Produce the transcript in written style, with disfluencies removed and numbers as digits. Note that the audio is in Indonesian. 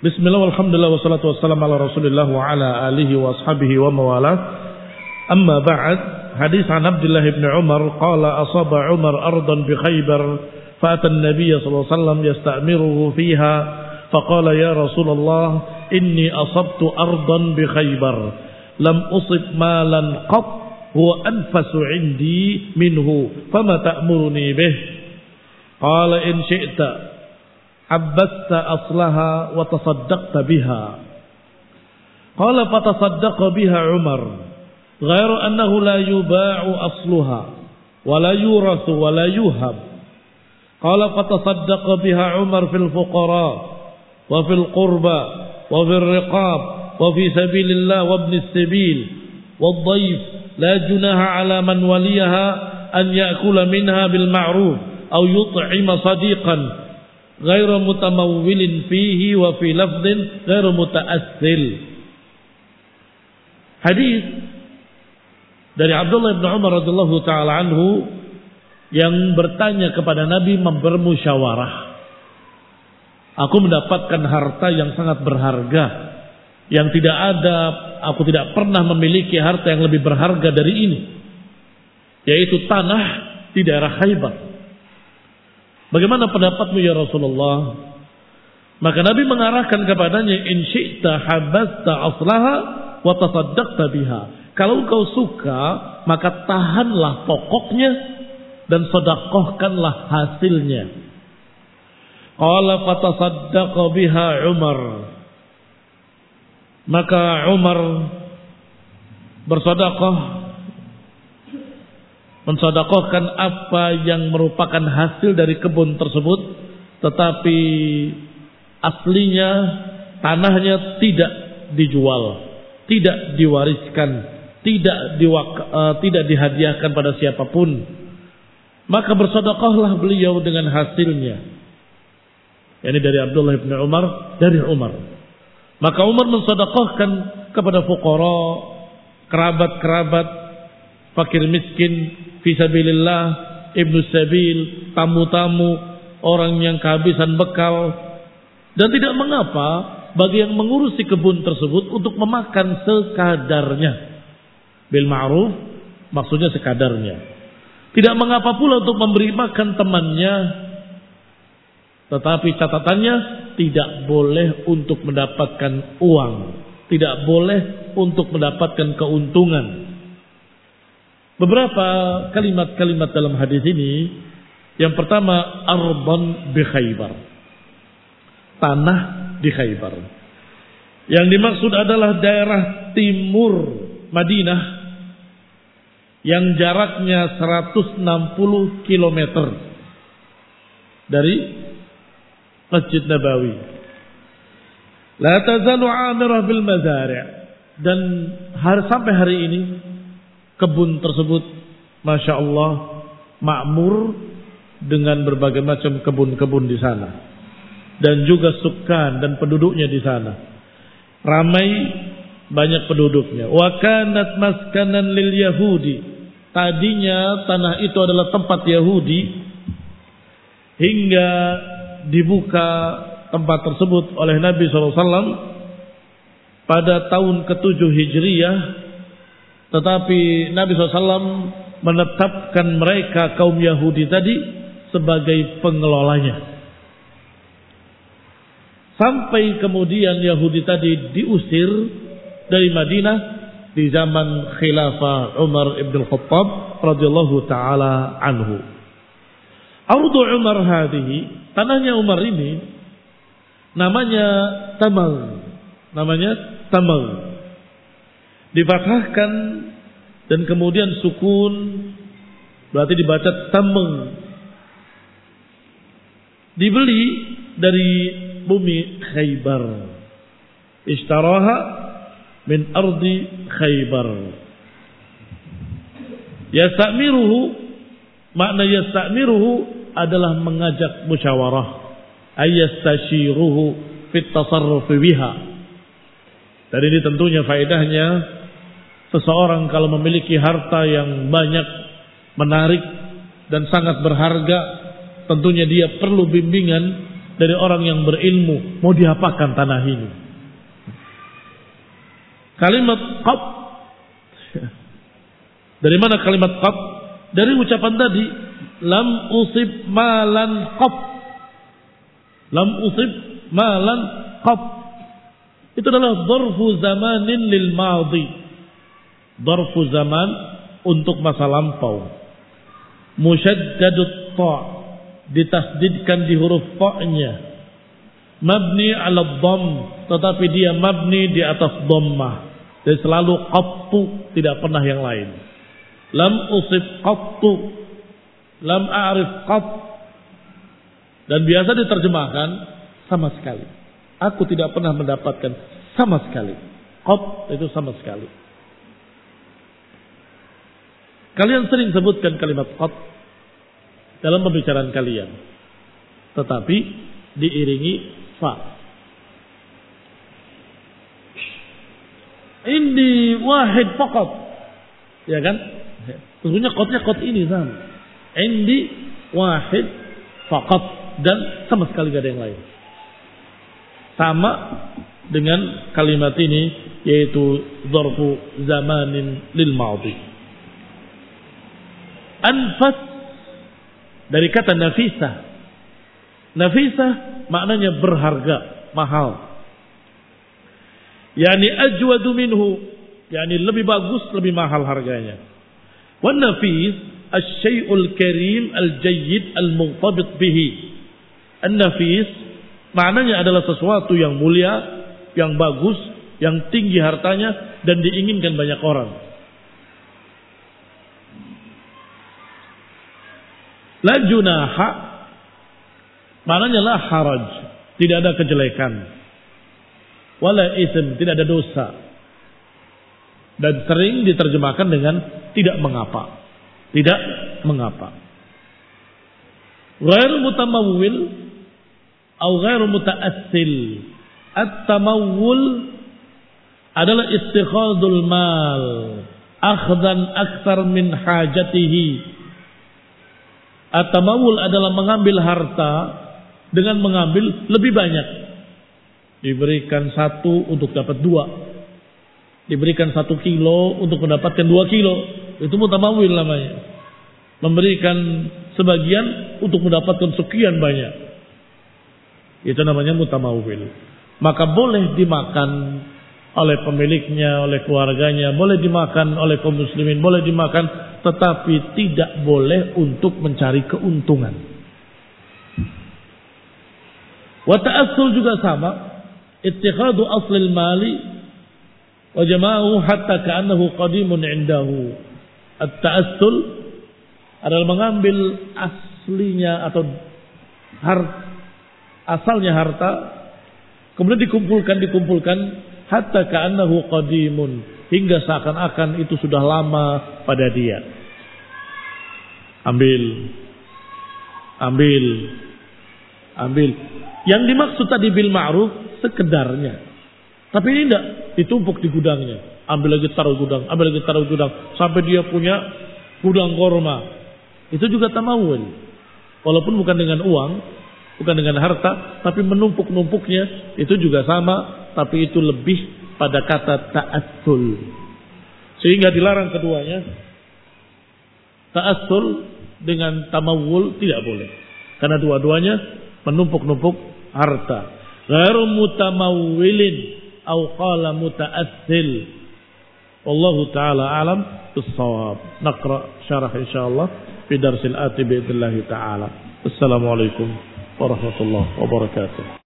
Bismillah, walhamdulillah, wassalatu wassalamu ala rasulillah wa ala alihi wa ashabihi wa mawalah. Amma ba'd, hadis an Abdullah ibn Umar qala asaba Umar ardan bi Khaybar fa'ata an-nabiy sallallahu alaihi wasallam yasta'miruhu fiha faqala ya Rasulullah inni asabtu ardan bi Khaybar lam usib malan qat huwa anfasu 'indi minhu fama ta'muruni bih qala in syi'ta abbasta aslaha wa tasaddaqta biha qala fatasaddaqa biha Umar ghairu annahu la yuba'u asluha wa la yurathu wa la yuhab qala fatasaddaqa biha Umar fil fuqara wa fil qurba wa fil riqab wa fi sabilillah wa ibn as-sabil wad dhayf la junaha ala man waliyaha an ya'kula minha bil ma'ruf aw yut'ima sadiqan ghairu mutamawwilin fihi wa fi lafdhin ghairu mutaassil. Hadis dari Abdullah bin Umar radhiyallahu taala anhu yang bertanya kepada Nabi bermusyawarah. Aku mendapatkan harta yang sangat berharga yang aku tidak pernah memiliki harta yang lebih berharga dari ini, yaitu tanah di daerah Khaybar. Bagaimana pendapatmu ya Rasulullah? Maka Nabi mengarahkan kepadanya, in syi'ta habasta aslaha wa tasaddaqta biha. Kalau engkau suka, maka tahanlah pokoknya dan sedekahkanlah hasilnya. Qala fatasaddaqa biha Umar. Maka Umar bersedekah, mensedekahkan apa yang merupakan hasil dari kebun tersebut, tetapi aslinya tanahnya tidak dijual, tidak diwariskan, tidak dihadiahkan pada siapapun. Maka bersedekahlah beliau dengan hasilnya. Ini dari Abdullah bin Umar, dari Umar. Maka Umar mensedekahkan kepada fuqara, kerabat-kerabat, fakir miskin, fisabilillah, ibnu sabil, tamu-tamu, orang yang kehabisan bekal. Dan tidak mengapa bagi yang mengurusi kebun tersebut untuk memakan sekadarnya. Bil ma'ruf, maksudnya sekadarnya. Tidak mengapa pula untuk memberi makan temannya. Tetapi catatannya tidak boleh untuk mendapatkan uang, tidak boleh untuk mendapatkan keuntungan. Beberapa kalimat-kalimat dalam hadis ini. Yang pertama, arban bi Khaybar, tanah di Khaybar. Yang dimaksud adalah daerah timur Madinah yang jaraknya 160 km dari Masjid Nabawi. La tazalu 'amirah bil mazari', dan sampai hari ini kebun tersebut, masya Allah, makmur dengan berbagai macam kebun-kebun di sana, dan juga sukan dan penduduknya di sana ramai, banyak penduduknya. Wa kanat maskanan lil Yahudi, tadinya tanah itu adalah tempat Yahudi hingga dibuka tempat tersebut oleh Nabi SAW pada tahun ke-7 Hijriyah. Tetapi Nabi SAW menetapkan mereka kaum Yahudi tadi sebagai pengelolanya. Sampai kemudian Yahudi tadi diusir dari Madinah di zaman Khilafah Umar ibn Khattab radhiyallahu taala anhu. Ardu Umar hadhihi, tanahnya Umar ini namanya Tamal. Difathahkan dan kemudian sukun, berarti dibaca Tameng. Dibeli dari bumi Khaybar. Ishtaraha min ardi Khaybar. Yasta'miruhu, makna yasta'miruhu adalah mengajak musyawarah. Ayastashiruhu fit tasarruf biha. Dan ini tentunya faedahnya, seseorang kalau memiliki harta yang banyak, menarik dan sangat berharga, tentunya dia perlu bimbingan dari orang yang berilmu, mau diapakan tanah ini? Kalimat qab. Dari mana kalimat qab? Dari ucapan tadi, lam usib malan qab. Lam usib malan qab. Itu adalah dzarfu zamanin lil madhi. Dzarfu zaman untuk masa lampau. Musyaddadut ta, ditasdidkan di huruf fa-nya. Mabni 'ala dhamm, tetapi dia mabni di atas dhammah. Dan selalu qattu, tidak pernah yang lain. Lam usib qattu, lam a'rif qatt. Dan biasa diterjemahkan sama sekali. Aku tidak pernah mendapatkan sama sekali. Qatt itu sama sekali. Kalian sering sebutkan kalimat qatt dalam pembicaraan kalian, tetapi diiringi fa. Indi wahid faqat, ya kan? Sesungguhnya qatnya qat ini sama. Indi wahid faqat, dan sama sekali gak ada yang lain. Sama dengan kalimat ini, yaitu dzarfu zamanin lil madhi. Anfas dari kata nafisah. Nafisah maknanya berharga, mahal. Yani ajwadu minhu, yani lebih bagus, lebih mahal harganya. Wan nafis asy-syai'ul karim al-jayyid al-mughtabit bihi. An-nafis maknanya adalah sesuatu yang mulia, yang bagus, yang tinggi hartanya dan diinginkan banyak orang. La junaha maknanya la haraj, tidak ada kejelekan. Wala ism, tidak ada dosa. Dan sering diterjemahkan dengan tidak mengapa. Tidak mengapa. Ghairu mutamawwil atau ghairu mutaassil. At-tamawwul adalah istikhadul mal akhdan akthar min hajatihi. At-tamawul adalah mengambil harta dengan mengambil lebih banyak. Diberikan 1 untuk dapat 2. Diberikan 1 kilo untuk mendapatkan 2 kilo. Itu mutamawil namanya. Memberikan sebagian untuk mendapatkan sekian banyak. Itu namanya mutamawil. Maka boleh dimakan oleh pemiliknya, oleh keluarganya, boleh dimakan oleh kaum muslimin, boleh dimakan, tetapi tidak boleh untuk mencari keuntungan. Wa ta'assul juga sama, ittikhadu aslil mali wa jama'ahu hatta ka'annahu qadimun 'indahu. At-ta'assul adalah mengambil aslinya atau asalnya harta, kemudian dikumpulkan hatta ka'annahu qadimun, hingga seakan-akan itu sudah lama pada dia. Ambil. Yang dimaksud tadi bil ma'ruf sekedarnya. Tapi ini tidak ditumpuk di gudangnya. Ambil lagi taruh gudang, sampai dia punya gudang korma. Itu juga tamawul. Walaupun bukan dengan uang, bukan dengan harta, tapi menumpuk-numpuknya itu juga sama, tapi itu lebih pada kata ta'assul. Sehingga dilarang keduanya. Ta'assul dengan tamawul tidak boleh. Karena dua-duanya menumpuk-numpuk harta. Ghairu mutamawwilin aw qala muta'assil. Wallahu ta'ala alam bis-shawab. Naqra syarah insyaallah fi darsil ati bi idznillah ta'ala. Assalamualaikum warahmatullahi wabarakatuh.